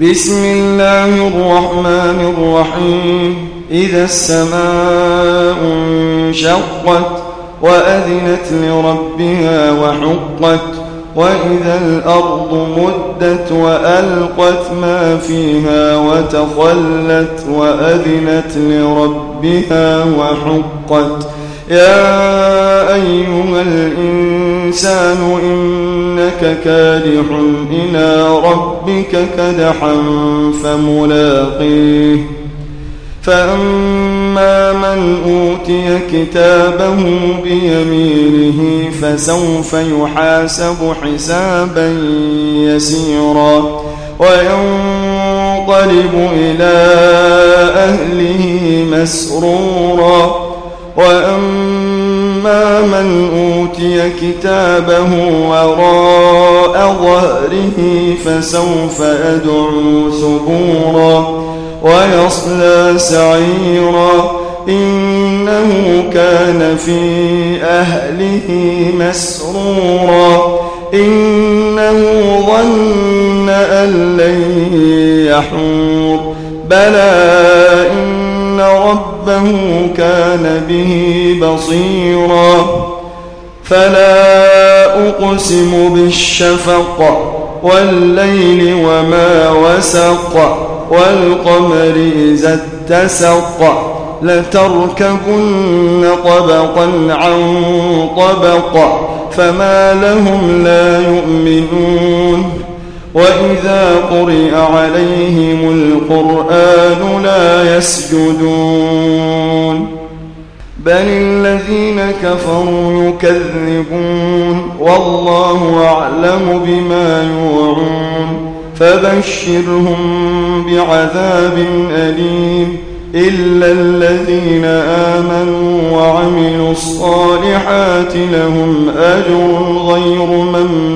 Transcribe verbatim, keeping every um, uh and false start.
بسم الله الرحمن الرحيم إذا السماء انشقت وأذنت لربها وحقت وإذا الأرض مدت وألقت ما فيها وتخلت وأذنت لربها وحقت يا أيها الإنسان إنك كادح إلى ربك كدحا فملاقيه فأما من أوتي كتابه بيمينه فسوف يحاسب حسابا يسيرا وينقلب إلى أهله مسرورا وأما من أوتي كتابه وراء ظهره فسوف يدعو ثبورا ويصلى سعيرا إنه كان في أهله مسرورا إنه ظن أن لن يحور بلى إن ربه كان به بصيرا فلا أقسم بالشفق والليل وما وسق والقمر إذا اتسق لتركبن طبقا عن طبق فما لهم لا يؤمنون وإذا قرئ عليهم القرآن لا يسجدون بل الذين كفروا يكذبون والله أعلم بما يوعون فبشرهم بعذاب أليم إلا الذين آمنوا وعملوا الصالحات لهم أجر غير ممنون